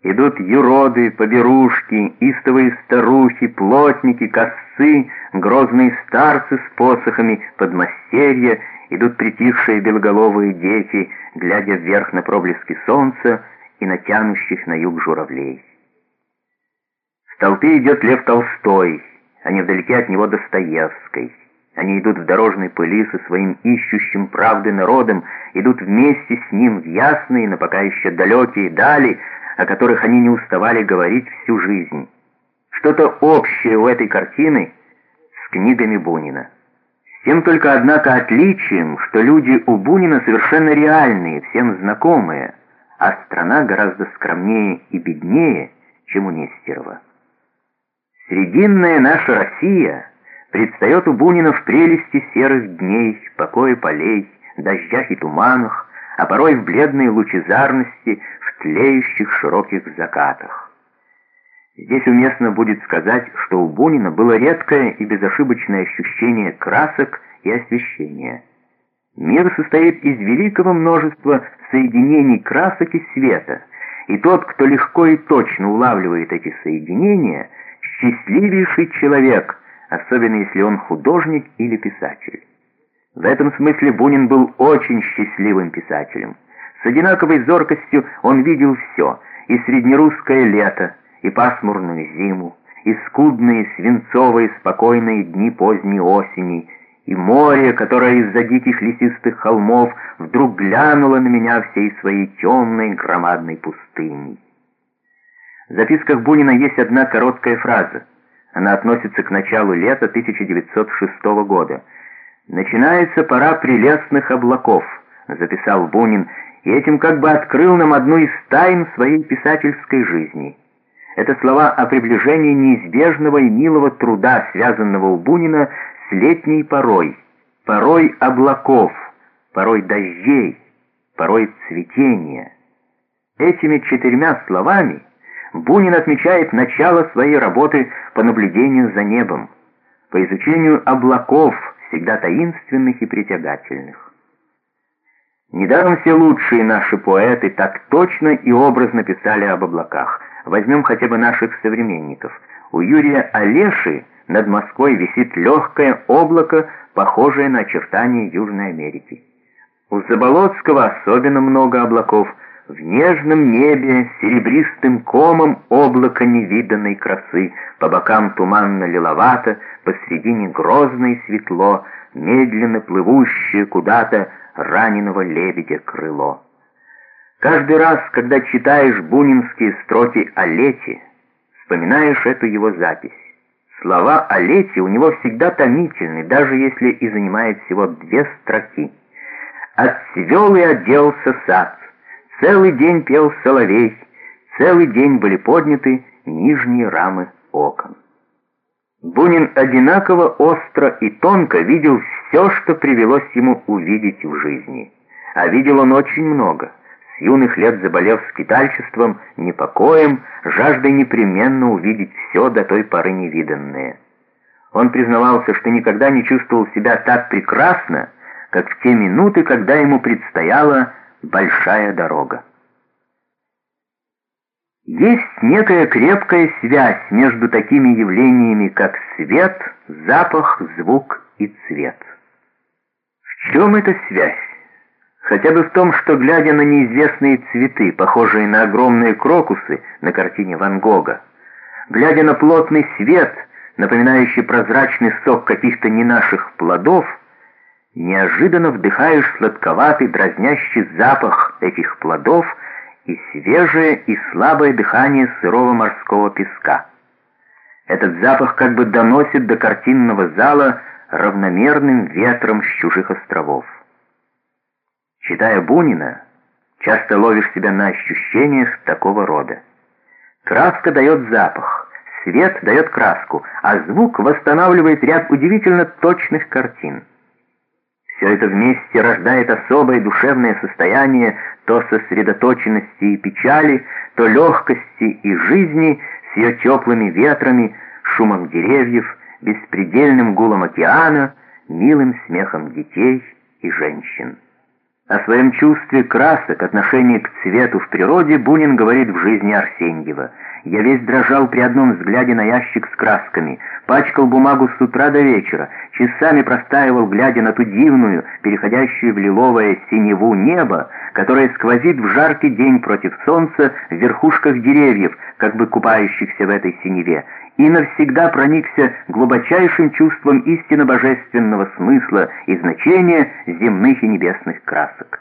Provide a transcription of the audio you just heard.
Идут юроды, поберушки, истовые старухи, плотники, косцы, грозные старцы с посохами, подмастерья, идут притихшие белоголовые дети, глядя вверх на проблески солнца и на тянущих на юг журавлей. В толпе идет Лев Толстой, а невдалеке от него Достоевский. Они идут в дорожной пыли со своим ищущим правды народом, идут вместе с ним в ясные, но пока еще далекие дали, о которых они не уставали говорить всю жизнь. Что-то общее у этой картины с книгами Бунина. С тем только, однако, отличием, что люди у Бунина совершенно реальные, всем знакомые, а страна гораздо скромнее и беднее, чем у Нестерова. Срединная наша Россия предстает у Бунина в прелести серых дней, покое полей, дождях и туманах, а порой в бледной лучезарности, в тлеющих широких закатах. Здесь уместно будет сказать, что у Бунина было редкое и безошибочное ощущение красок и освещения. Мир состоит из великого множества соединений красок и света, и тот, кто легко и точно улавливает эти соединения, счастливейший человек, особенно если он художник или писатель. В этом смысле Бунин был очень счастливым писателем. С одинаковой зоркостью он видел все: и среднерусское лето, и пасмурную зиму, и скудные свинцовые спокойные дни поздней осени, и море, которое из-за диких лесистых холмов вдруг глянуло на меня всей своей темной громадной пустыней. В записках Бунина есть одна короткая фраза. Она относится к началу лета 1906 года. «Начинается пора прелестных облаков», — записал Бунин, и этим как бы открыл нам одну из тайн своей писательской жизни. Это слова о приближении неизбежного и милого труда, связанного у Бунина с летней порой, порой облаков, порой дождей, порой цветения. Этими 4 словами Бунин отмечает начало своей работы по наблюдению за небом, по изучению облаков, всегда таинственных и притягательных. Недаром все лучшие наши поэты так точно и образно писали об облаках. Возьмем хотя бы наших современников. У Юрия Олеши над Москвой висит легкое облако, похожее на очертания Южной Америки. У Заболоцкого особенно много облаков. В нежном небе серебристым комом облако невиданной красы, по бокам туманно-лиловато, посредине грозно и светло, медленно плывущее куда-то раненого лебедя крыло. Каждый раз, когда читаешь бунинские строки о лете, вспоминаешь эту его запись. Слова о лете у него всегда томительны, даже если и занимает всего 2 строки. «Отцвел и оделся сад, целый день пел соловей, целый день были подняты нижние рамы окон». Бунин одинаково остро и тонко видел все, что привелось ему увидеть в жизни. А видел он очень много. С юных лет заболев скитальчеством, непокоем, жаждой непременно увидеть все до той поры невиданное. Он признавался, что никогда не чувствовал себя так прекрасно, как в те минуты, когда ему предстояла большая дорога. Есть некая крепкая связь между такими явлениями, как свет, запах, звук и цвет. В чем эта связь? Хотя бы в том, что, глядя на неизвестные цветы, похожие на огромные крокусы на картине Ван Гога, глядя на плотный свет, напоминающий прозрачный сок каких-то не наших плодов, неожиданно вдыхаешь сладковатый дразнящий запах этих плодов и свежее и слабое дыхание сырого морского песка. Этот запах как бы доносит до картинного зала равномерным ветром с чужих островов. Читая Бунина, часто ловишь себя на ощущениях такого рода. Краска дает запах, свет дает краску, а звук восстанавливает ряд удивительно точных картин. Все это вместе рождает особое душевное состояние то сосредоточенности и печали, то легкости и жизни с ее теплыми ветрами, шумом деревьев, беспредельным гулом океана, милым смехом детей и женщин. О своем чувстве красок, отношении к цвету в природе Бунин говорит в жизни Арсеньева. «Я весь дрожал при одном взгляде на ящик с красками, пачкал бумагу с утра до вечера, часами простаивал, глядя на ту дивную, переходящую в лиловое синеву небо, которое сквозит в жаркий день против солнца в верхушках деревьев, как бы купающихся в этой синеве, и навсегда проникся глубочайшим чувством истинно божественного смысла и значения земных и небесных красок».